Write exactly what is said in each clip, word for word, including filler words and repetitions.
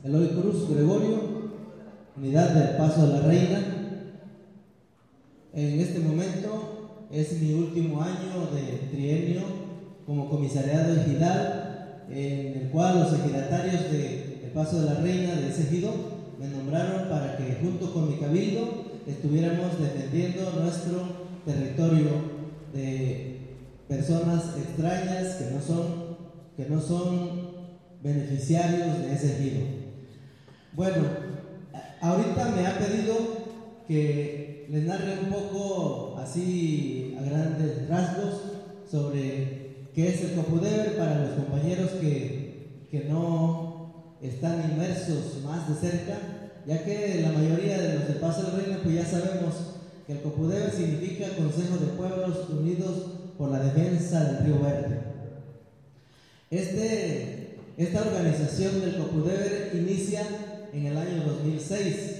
Eloy Cruz Gregorio, unidad del Paso de la Reina. En este momento es mi último año de trienio como comisariado ejidal, en el cual los ejidatarios del Paso de la Reina de ese ejido me nombraron para que junto con mi cabildo estuviéramos defendiendo nuestro territorio de personas extrañas que no son, que no son beneficiarios de ese ejido. Bueno, ahorita me ha pedido que les narre un poco así a grandes rasgos sobre qué es el Copudeber para los compañeros que, que no están inmersos más de cerca, ya que la mayoría de los del Paso de la Reina pues ya sabemos que el Copudeber significa Consejo de Pueblos Unidos por la Defensa del Río Verde. Este, esta organización del Copudeber inicia en el año dos mil seis,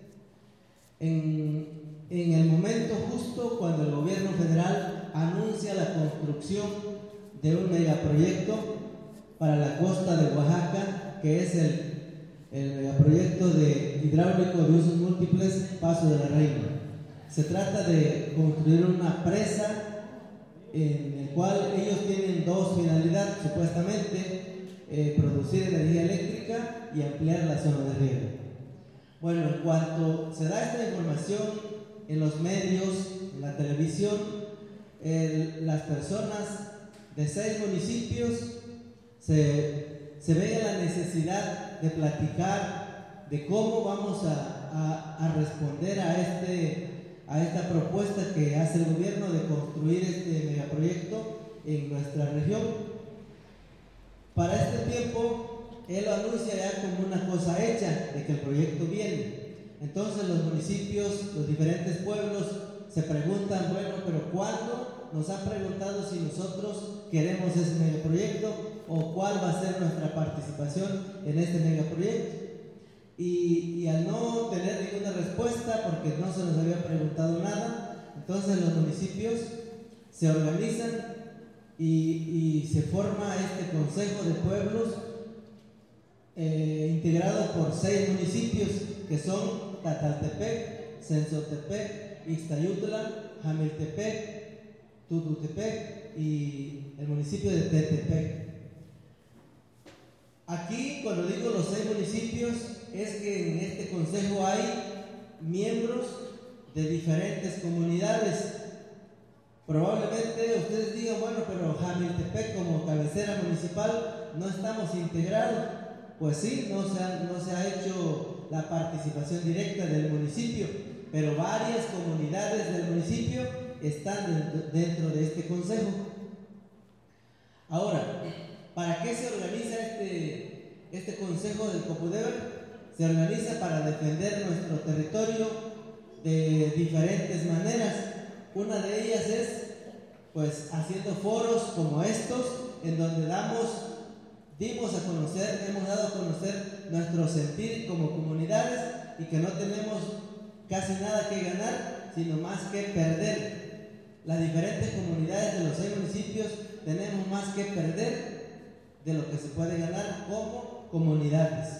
en, en el momento justo cuando el gobierno federal anuncia la construcción de un megaproyecto para la costa de Oaxaca, que es el, el megaproyecto de hidráulico de usos múltiples Paso de la Reina. Se trata de construir una presa en el cual ellos tienen dos finalidades, supuestamente, eh, producir energía eléctrica y ampliar la zona de riego. Bueno, en cuanto se da esta información en los medios, en la televisión, el, las personas de seis municipios se, se ve la necesidad de platicar de cómo vamos a, a, a responder a, este, a esta propuesta que hace el gobierno de construir este megaproyecto en nuestra región. Para este tiempo, él lo anuncia ya como una cosa hecha, de que el proyecto viene. Entonces los municipios, los diferentes pueblos se preguntan, bueno, pero ¿cuándo? Nos han preguntado si nosotros queremos ese megaproyecto o cuál va a ser nuestra participación en este megaproyecto. Y, y al no tener ninguna respuesta, porque no se nos había preguntado nada, entonces los municipios se organizan y, y se forma este Consejo de Pueblos eh, integrado por seis municipios que son Tataltepec, Cenzotepec, Ixtayutla, Jamiltepec, Tututepec y el municipio de Tetepec. Aquí, cuando digo los seis municipios, es que en este consejo hay miembros de diferentes comunidades. Probablemente ustedes digan, bueno, pero Jamiltepec como cabecera municipal no estamos integrados. Pues sí, no se ha, no se ha hecho la participación directa del municipio, pero varias comunidades del municipio están dentro de este consejo. Ahora, ¿para qué se organiza este, este consejo del Copudeber? Se organiza para defender nuestro territorio de diferentes maneras. Una de ellas es, pues, haciendo foros como estos, en donde damos, dimos a conocer, hemos dado a conocer nuestro sentir como comunidades y que no tenemos casi nada que ganar, sino más que perder. Las diferentes comunidades de los seis municipios tenemos más que perder de lo que se puede ganar como comunidades.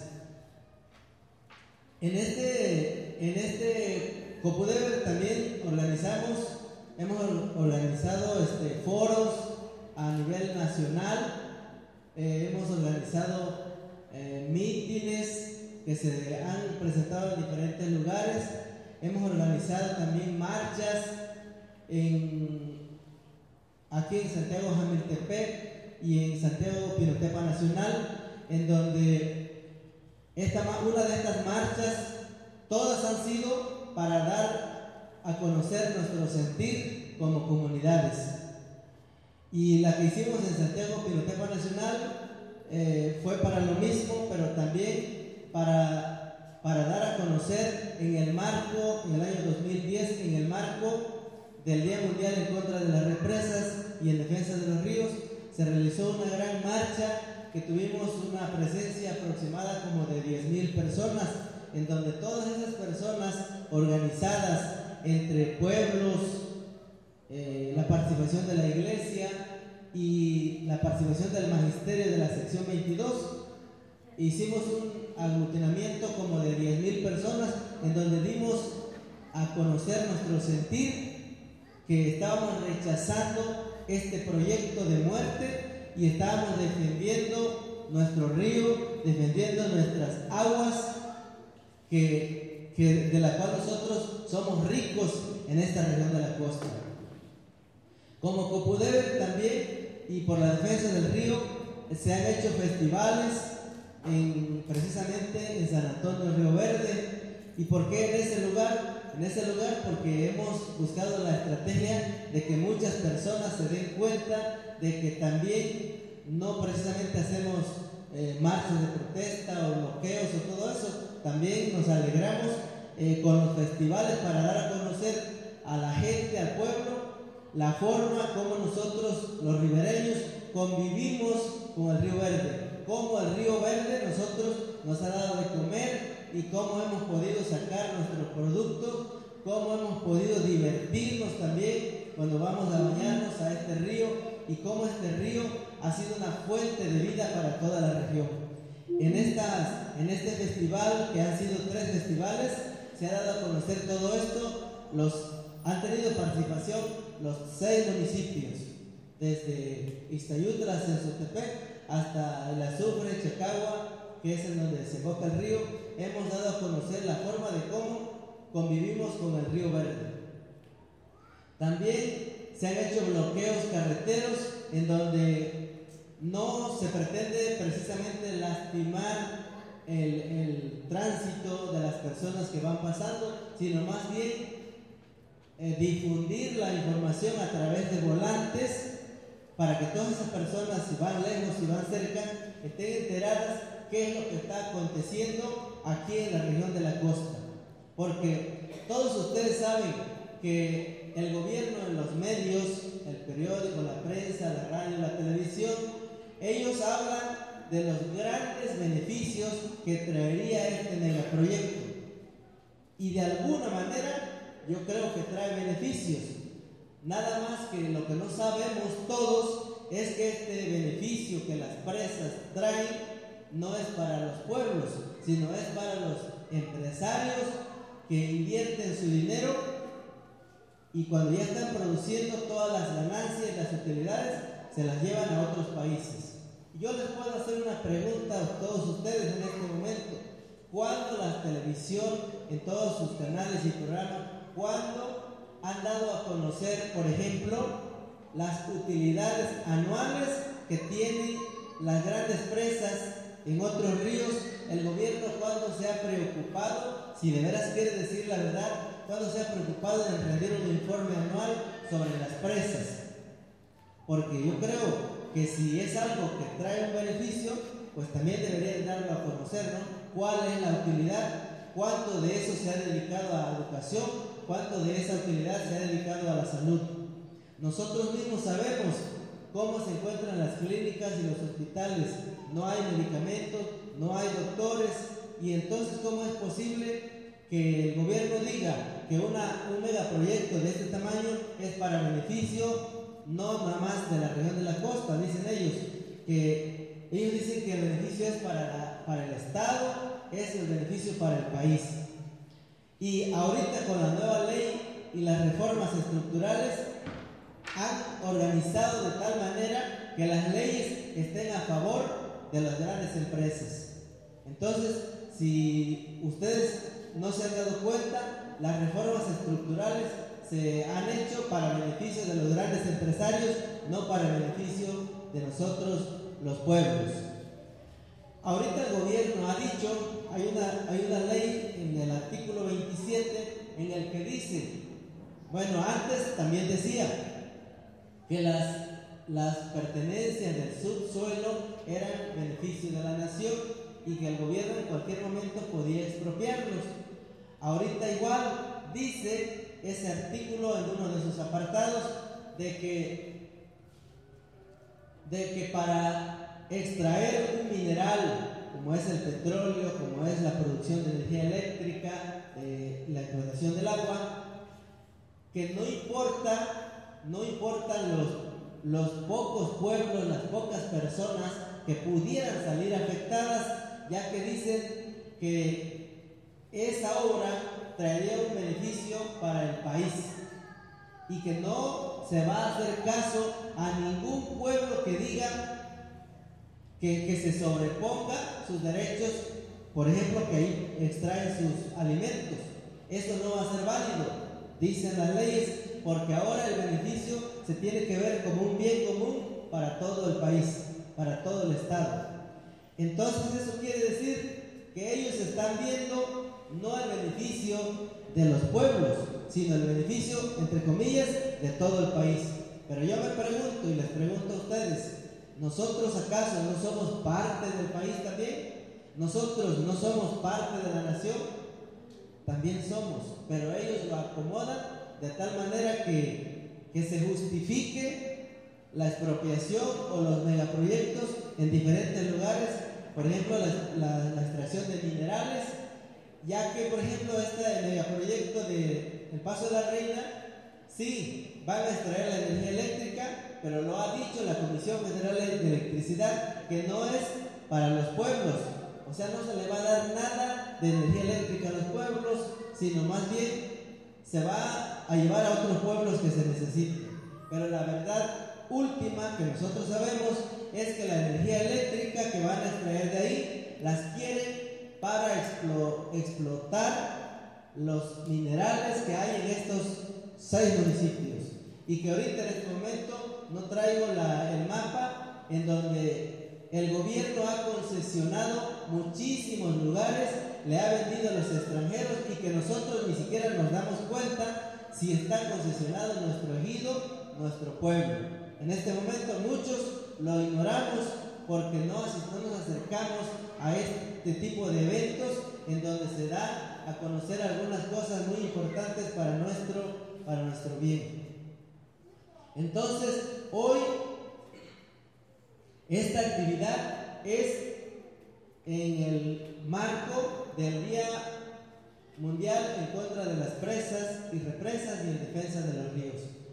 En este, en este Copudeber también organizamos, hemos organizado este, foros a nivel nacional, eh, hemos organizado eh, mítines que se han presentado en diferentes lugares, hemos organizado también marchas en, aquí en Santiago Jamiltepec y en Santiago Pinotepa Nacional, en donde esta, una de estas marchas, todas han sido para dar a conocer nuestro sentir como comunidades. Y la que hicimos en Santiago Pinotepa Nacional eh, fue para lo mismo, pero también para, para dar a conocer en el marco, en el año dos mil diez, en el marco del Día Mundial en contra de las represas y en defensa de los ríos, se realizó una gran marcha que tuvimos una presencia aproximada como de diez mil personas, en donde todas esas personas organizadas entre pueblos, eh, la participación de la iglesia y la participación del magisterio de la sección veintidós, hicimos un aglutinamiento como de diez mil personas en donde dimos a conocer nuestro sentir, que estábamos rechazando este proyecto de muerte y estábamos defendiendo nuestro río, defendiendo nuestras aguas, que, que de la cual nosotros somos ricos en esta región de la costa. Como Copudebe también, y por la defensa del río, se han hecho festivales en, precisamente en San Antonio Río Verde. ¿Y por qué en ese lugar? En ese lugar porque hemos buscado la estrategia de que muchas personas se den cuenta de que también no precisamente hacemos eh, marchas de protesta o bloqueos o todo eso, también nos alegramos eh, con los festivales para dar a conocer a la gente, al pueblo, la forma como nosotros los ribereños convivimos con el Río Verde, cómo el Río Verde nosotros nos ha dado de comer y cómo hemos podido sacar nuestros productos, cómo hemos podido divertirnos también cuando vamos a bañarnos a este río y cómo este río ha sido una fuente de vida para toda la región. En, estas, en este festival, que han sido tres festivales, se ha dado a conocer todo esto. Los, han tenido participación los seis municipios, desde Ixtayutla, Sensotepec, hasta el Azufre, Chacagua, que es en donde desemboca el río. Hemos dado a conocer la forma de cómo convivimos con el Río Verde. También se han hecho bloqueos carreteros en donde no se pretende precisamente lastimar el, el tránsito de las personas que van pasando, sino más bien eh, difundir la información a través de volantes para que todas esas personas, si van lejos, si van cerca, estén enteradas qué es lo que está aconteciendo aquí en la región de la costa. Porque todos ustedes saben que el gobierno, en los medios, el periódico, la prensa, la radio, la televisión, ellos hablan de los grandes beneficios que traería este megaproyecto. Y de alguna manera yo creo que trae beneficios. Nada más que lo que no sabemos todos es que este beneficio que las presas traen no es para los pueblos, sino es para los empresarios que invierten su dinero y cuando ya están produciendo todas las ganancias y las utilidades, se las llevan a otros países. Yo les puedo hacer una pregunta a todos ustedes en este momento. ¿Cuándo la televisión, en todos sus canales y programas, cuándo han dado a conocer, por ejemplo, las utilidades anuales que tienen las grandes presas en otros ríos? El gobierno, ¿cuándo se ha preocupado, si de veras quiere decir la verdad, cuándo se ha preocupado en rendir un informe anual sobre las presas? Porque yo creo que si es algo que trae un beneficio, pues también deberían darlo a conocer, ¿no? ¿Cuál es la utilidad? ¿Cuánto de eso se ha dedicado a educación? ¿Cuánto de esa utilidad se ha dedicado a la salud? Nosotros mismos sabemos cómo se encuentran las clínicas y los hospitales. No hay medicamentos, no hay doctores, y entonces ¿cómo es posible que el gobierno diga que una, un megaproyecto de este tamaño es para beneficio no nada más de la región de la costa? Dicen ellos que ellos dicen que el beneficio es para, la, para el Estado, es el beneficio para el país. Y ahorita con la nueva ley y las reformas estructurales han organizado de tal manera que las leyes estén a favor de las grandes empresas. Entonces, si ustedes no se han dado cuenta, las reformas estructurales se han hecho para beneficio de los grandes empresarios, no para beneficio de nosotros los pueblos. Ahorita el gobierno ha dicho, hay una, hay una ley en el artículo veintisiete en el que dice, bueno, antes también decía que las, las pertenencias del subsuelo eran beneficio de la nación y que el gobierno en cualquier momento podía expropiarlos. Ahorita igual dice ese artículo en uno de sus apartados de que, de que para extraer un mineral como es el petróleo, como es la producción de energía eléctrica, eh, la explotación del agua, que no importa, no importan los, los pocos pueblos, las pocas personas que pudieran salir afectadas, ya que dicen que esa obra traería un beneficio para el país y que no se va a hacer caso a ningún pueblo que diga que, que se sobreponga sus derechos, por ejemplo, que ahí extraen sus alimentos. Eso no va a ser válido, dicen las leyes, porque ahora el beneficio se tiene que ver como un bien común para todo el país, para todo el Estado. Entonces eso quiere decir que ellos están viendo no el beneficio de los pueblos, sino el beneficio, entre comillas, de todo el país. Pero yo me pregunto y les pregunto a ustedes, ¿nosotros acaso no somos parte del país también? ¿Nosotros no somos parte de la nación? También somos, pero ellos lo acomodan de tal manera que, que se justifique la expropiación o los megaproyectos en diferentes lugares, por ejemplo la, la, la extracción de minerales, ya que por ejemplo este megaproyecto de El Paso de la Reina, sí, van a extraer la energía eléctrica, pero lo ha dicho la Comisión Federal de Electricidad que no es para los pueblos, o sea, no se le va a dar nada de energía eléctrica a los pueblos, sino más bien se va a llevar a otros pueblos que se necesiten. Pero la verdad última que nosotros sabemos es que la energía eléctrica que van a extraer de ahí las quieren para explo- explotar los minerales que hay en estos seis municipios, y que ahorita en este momento no traigo la, el mapa en donde el gobierno ha concesionado muchísimos lugares, le ha vendido a los extranjeros y que nosotros ni siquiera nos damos cuenta si está concesionado nuestro ejido, nuestro pueblo. En este momento muchos lo ignoramos porque no, no nos acercamos a este tipo de eventos en donde se da a conocer algunas cosas muy importantes para nuestro, para nuestro bien. Entonces, hoy esta actividad es en el marco del Día Mundial en contra de las presas y represas y en defensa de los ríos.